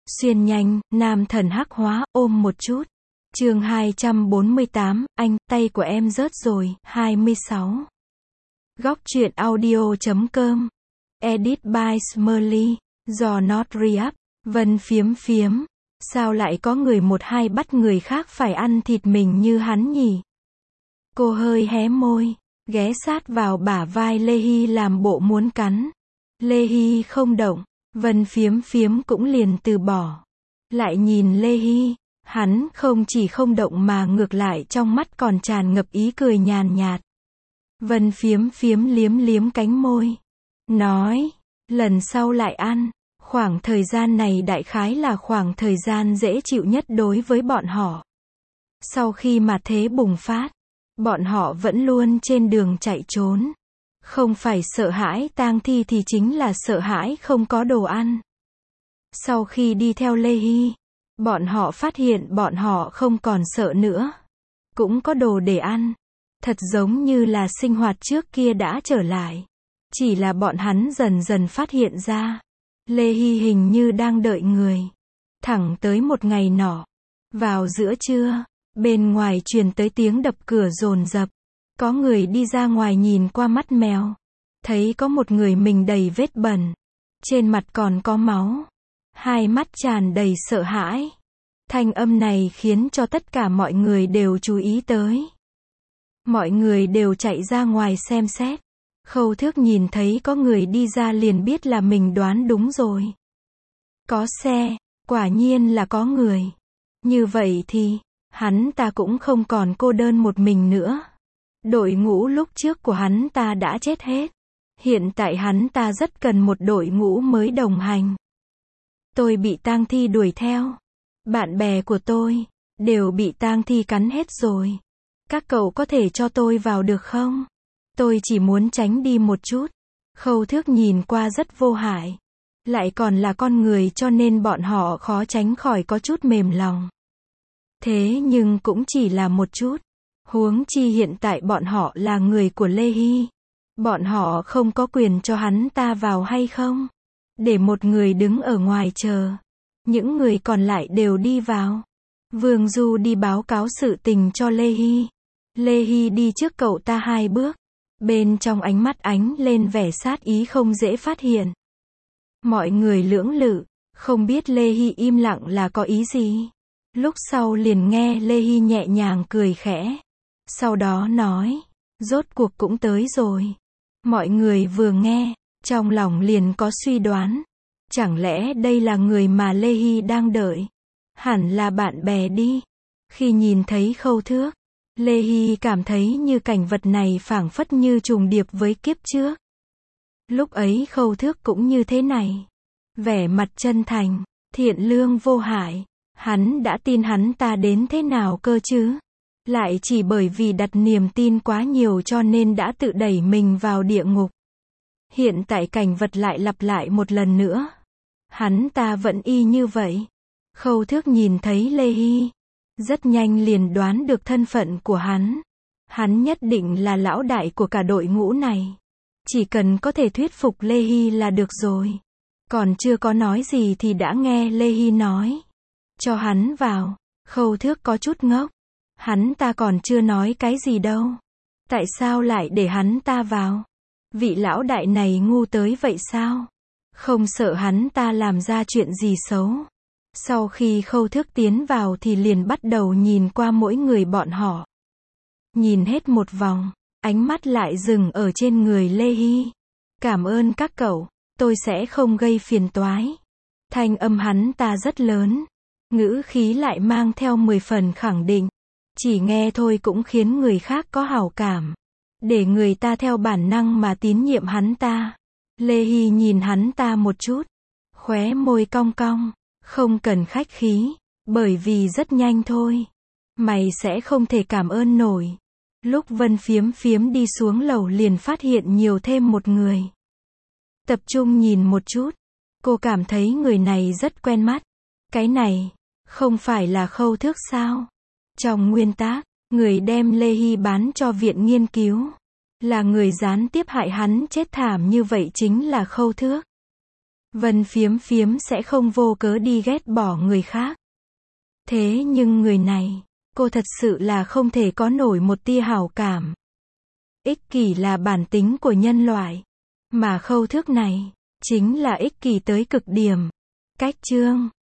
Xuyên nhanh, nam thần hắc hóa, ôm một chút. Chương 248, anh, tay của em rớt rồi, 26. Góc truyện audio.com. Edit by Smurly. Do not re-up. Vân phiếm phiếm. Sao lại có người một hai bắt người khác phải ăn thịt mình như hắn nhỉ? Cô hơi hé môi, ghé sát vào bả vai Lê Hy làm bộ muốn cắn. Lê Hy không động, Vân phiếm phiếm cũng liền từ bỏ. Lại nhìn Lê Hy, hắn không chỉ không động mà ngược lại trong mắt còn tràn ngập ý cười nhàn nhạt. Vân phiếm phiếm liếm liếm cánh môi, nói, lần sau lại ăn. Khoảng thời gian này đại khái là khoảng thời gian dễ chịu nhất đối với bọn họ. Sau khi mà thế bùng phát, bọn họ vẫn luôn trên đường chạy trốn. Không phải sợ hãi tang thi thì chính là sợ hãi không có đồ ăn. Sau khi đi theo Lê Hy, bọn họ phát hiện bọn họ không còn sợ nữa. Cũng có đồ để ăn. Thật giống như là sinh hoạt trước kia đã trở lại. Chỉ là bọn hắn dần dần phát hiện ra. Lê Hy hình như đang đợi người. Thẳng tới một ngày nọ. Vào giữa trưa, bên ngoài truyền tới tiếng đập cửa dồn dập. Có người đi ra ngoài nhìn qua mắt mèo. Thấy có một người mình đầy vết bẩn. Trên mặt còn có máu. Hai mắt tràn đầy sợ hãi. Thanh âm này khiến cho tất cả mọi người đều chú ý tới. Mọi người đều chạy ra ngoài xem xét. Khâu Thước nhìn thấy có người đi ra liền biết là mình đoán đúng rồi. Có xe, quả nhiên là có người. Như vậy thì, hắn ta cũng không còn cô đơn một mình nữa. Đội ngũ lúc trước của hắn ta đã chết hết. Hiện tại hắn ta rất cần một đội ngũ mới đồng hành. Tôi bị tang thi đuổi theo. Bạn bè của tôi, đều bị tang thi cắn hết rồi. Các cậu có thể cho tôi vào được không? Tôi chỉ muốn tránh đi một chút. Khâu Thước nhìn qua rất vô hại. Lại còn là con người cho nên bọn họ khó tránh khỏi có chút mềm lòng. Thế nhưng cũng chỉ là một chút. Huống chi hiện tại bọn họ là người của Lê Hy. Bọn họ không có quyền cho hắn ta vào hay không? Để một người đứng ở ngoài chờ. Những người còn lại đều đi vào. Vương Du đi báo cáo sự tình cho Lê Hy. Lê Hy đi trước cậu ta 2 bước. Bên trong ánh mắt ánh lên vẻ sát ý không dễ phát hiện. Mọi người lưỡng lự, không biết Lê Hy im lặng là có ý gì. Lúc sau liền nghe Lê Hy nhẹ nhàng cười khẽ. Sau đó nói, rốt cuộc cũng tới rồi. Mọi người vừa nghe, trong lòng liền có suy đoán. Chẳng lẽ đây là người mà Lê Hy đang đợi? Hẳn là bạn bè đi. Khi nhìn thấy Khâu Thước, Lê Hy cảm thấy như cảnh vật này phảng phất như trùng điệp với kiếp trước. Lúc ấy Khâu Thước cũng như thế này. Vẻ mặt chân thành, thiện lương vô hại. Hắn đã tin hắn ta đến thế nào cơ chứ? Lại chỉ bởi vì đặt niềm tin quá nhiều cho nên đã tự đẩy mình vào địa ngục. Hiện tại cảnh vật lại lặp lại một lần nữa. Hắn ta vẫn y như vậy. Khâu Thước nhìn thấy Lê Hy. Rất nhanh liền đoán được thân phận của hắn. Hắn nhất định là lão đại của cả đội ngũ này. Chỉ cần có thể thuyết phục Lê Hy là được rồi. Còn chưa có nói gì thì đã nghe Lê Hy nói. Cho hắn vào. Khâu Thước có chút ngốc. Hắn ta còn chưa nói cái gì đâu. Tại sao lại để hắn ta vào? Vị lão đại này ngu tới vậy sao? Không sợ hắn ta làm ra chuyện gì xấu. Sau khi Khâu Thước tiến vào thì liền bắt đầu nhìn qua mỗi người bọn họ. Nhìn hết một vòng, ánh mắt lại dừng ở trên người Lê Hy. Cảm ơn các cậu, tôi sẽ không gây phiền toái. Thanh âm hắn ta rất lớn. Ngữ khí lại mang theo 10 phần khẳng định. Chỉ nghe thôi cũng khiến người khác có hảo cảm. Để người ta theo bản năng mà tín nhiệm hắn ta. Lê Hy nhìn hắn ta một chút. Khóe môi cong cong. Không cần khách khí. Bởi vì rất nhanh thôi. Mày sẽ không thể cảm ơn nổi. Lúc Vân phiếm phiếm đi xuống lầu liền phát hiện nhiều thêm một người. Tập trung nhìn một chút. Cô cảm thấy người này rất quen mắt. Cái này, không phải là Khâu Thước sao? Trong nguyên tắc, người đem Lê Hy bán cho viện nghiên cứu. Là người gián tiếp hại hắn chết thảm như vậy chính là Khâu Thước. Vân Phiếm Phiếm sẽ không vô cớ đi ghét bỏ người khác. Thế nhưng người này, cô thật sự là không thể có nổi một tia hảo cảm. Ích kỷ là bản tính của nhân loại. Mà Khâu Thước này, chính là ích kỷ tới cực điểm. Cách chương